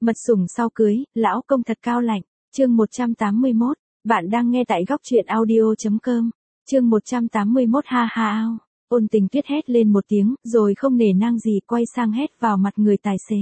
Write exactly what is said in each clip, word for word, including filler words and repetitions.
Mật sủng sau cưới, lão công thật cao lạnh. Chương một trăm tám mươi mốt, bạn đang nghe tại góc truyện audio chấm com. Chương một trăm tám mươi mốt ha ha ao. Ôn Tình Tuyết hét lên một tiếng, rồi không nể nang gì quay sang hét vào mặt người tài xế.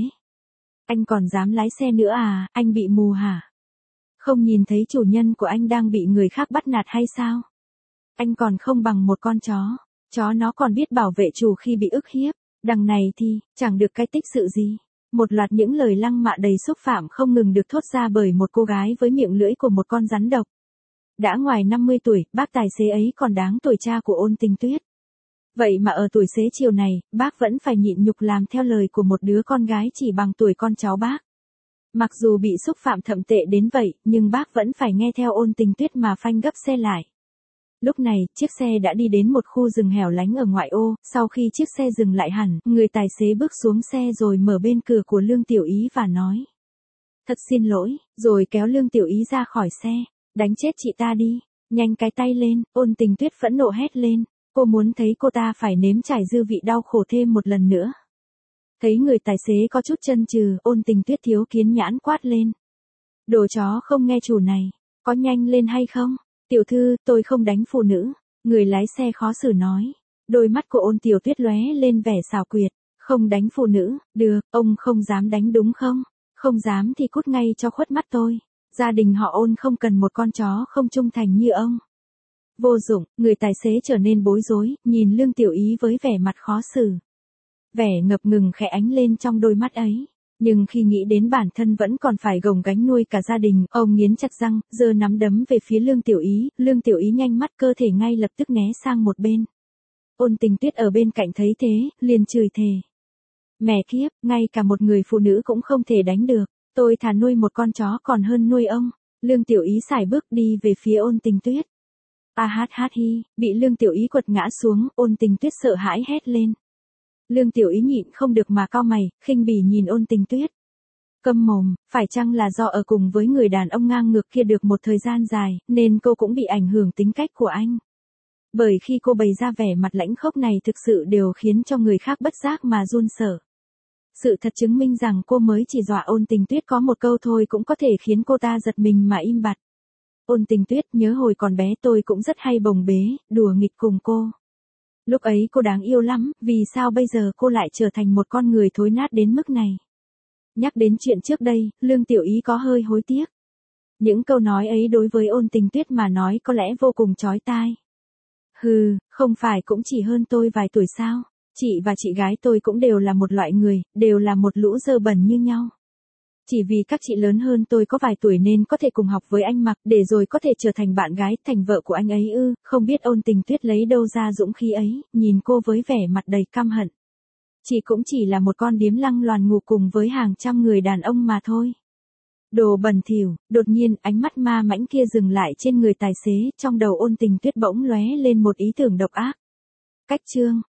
Anh còn dám lái xe nữa à, anh bị mù hả? Không nhìn thấy chủ nhân của anh đang bị người khác bắt nạt hay sao? Anh còn không bằng một con chó, chó nó còn biết bảo vệ chủ khi bị ức hiếp, đằng này thì, chẳng được cái tích sự gì. Một loạt những lời lăng mạ đầy xúc phạm không ngừng được thốt ra bởi một cô gái với miệng lưỡi của một con rắn độc. Đã ngoài năm mươi tuổi, bác tài xế ấy còn đáng tuổi cha của Ôn Tình Tuyết. Vậy mà ở tuổi xế chiều này, bác vẫn phải nhịn nhục làm theo lời của một đứa con gái chỉ bằng tuổi con cháu bác. Mặc dù bị xúc phạm thậm tệ đến vậy, nhưng bác vẫn phải nghe theo Ôn Tình Tuyết mà phanh gấp xe lại. Lúc này, chiếc xe đã đi đến một khu rừng hẻo lánh ở ngoại ô, sau khi chiếc xe dừng lại hẳn, người tài xế bước xuống xe rồi mở bên cửa của Lương Tiểu Ý và nói. Thật xin lỗi, rồi kéo Lương Tiểu Ý ra khỏi xe. Đánh chết chị ta đi, nhanh cái tay lên, Ôn Tình Tuyết phẫn nộ hét lên. Cô muốn thấy cô ta phải nếm trải dư vị đau khổ thêm một lần nữa. Thấy người tài xế có chút chân chừ, Ôn Tình Tuyết thiếu kiến nhãn quát lên. Đồ chó không nghe chủ này, có nhanh lên hay không? Tiểu thư, tôi không đánh phụ nữ. Người lái xe khó xử nói. Đôi mắt của Ôn Tiểu Tuyết lóe lên vẻ xảo quyệt. Không đánh phụ nữ, được, ông không dám đánh đúng không? Không dám thì cút ngay cho khuất mắt tôi. Gia đình họ Ôn không cần một con chó không trung thành như ông. Vô dụng, người tài xế trở nên bối rối, nhìn Lương Tiểu Ý với vẻ mặt khó xử. Vẻ ngập ngừng khẽ ánh lên trong đôi mắt ấy. Nhưng khi nghĩ đến bản thân vẫn còn phải gồng gánh nuôi cả gia đình, ông nghiến chặt răng, giơ nắm đấm về phía Lương Tiểu Ý. Lương Tiểu Ý nhanh mắt cơ thể ngay lập tức né sang một bên. Ôn Tình Tuyết ở bên cạnh thấy thế, liền chửi thề. Mẹ kiếp, ngay cả một người phụ nữ cũng không thể đánh được. Tôi thà nuôi một con chó còn hơn nuôi ông. Lương Tiểu Ý sải bước đi về phía Ôn Tình Tuyết. A hát hát hi, bị Lương Tiểu Ý quật ngã xuống, Ôn Tình Tuyết sợ hãi hét lên. Lương Tiểu Ý nhịn không được mà cau mày, khinh bỉ nhìn Ôn Tình Tuyết. Câm mồm, phải chăng là do ở cùng với người đàn ông ngang ngược kia được một thời gian dài, nên cô cũng bị ảnh hưởng tính cách của anh. Bởi khi cô bày ra vẻ mặt lãnh khốc này thực sự đều khiến cho người khác bất giác mà run sợ. Sự thật chứng minh rằng cô mới chỉ dọa Ôn Tình Tuyết có một câu thôi cũng có thể khiến cô ta giật mình mà im bặt. Ôn Tình Tuyết, nhớ hồi còn bé tôi cũng rất hay bồng bế, đùa nghịch cùng cô. Lúc ấy cô đáng yêu lắm, vì sao bây giờ cô lại trở thành một con người thối nát đến mức này? Nhắc đến chuyện trước đây, Lương Tiểu Ý có hơi hối tiếc. Những câu nói ấy đối với Ôn Tình Tuyết mà nói có lẽ vô cùng chói tai. Hừ, không phải cũng chỉ hơn tôi vài tuổi sao? Chị và chị gái tôi cũng đều là một loại người, đều là một lũ dơ bẩn như nhau. Chỉ vì các chị lớn hơn tôi có vài tuổi nên có thể cùng học với anh Mặc, để rồi có thể trở thành bạn gái, thành vợ của anh ấy ư, không biết Ôn Tình Tuyết lấy đâu ra dũng khí ấy, nhìn cô với vẻ mặt đầy căm hận. Chị cũng chỉ là một con điếm lăng loàn ngủ cùng với hàng trăm người đàn ông mà thôi. Đồ bẩn thỉu, đột nhiên ánh mắt ma mãnh kia dừng lại trên người tài xế, trong đầu Ôn Tình Tuyết bỗng lóe lên một ý tưởng độc ác. Cách chương,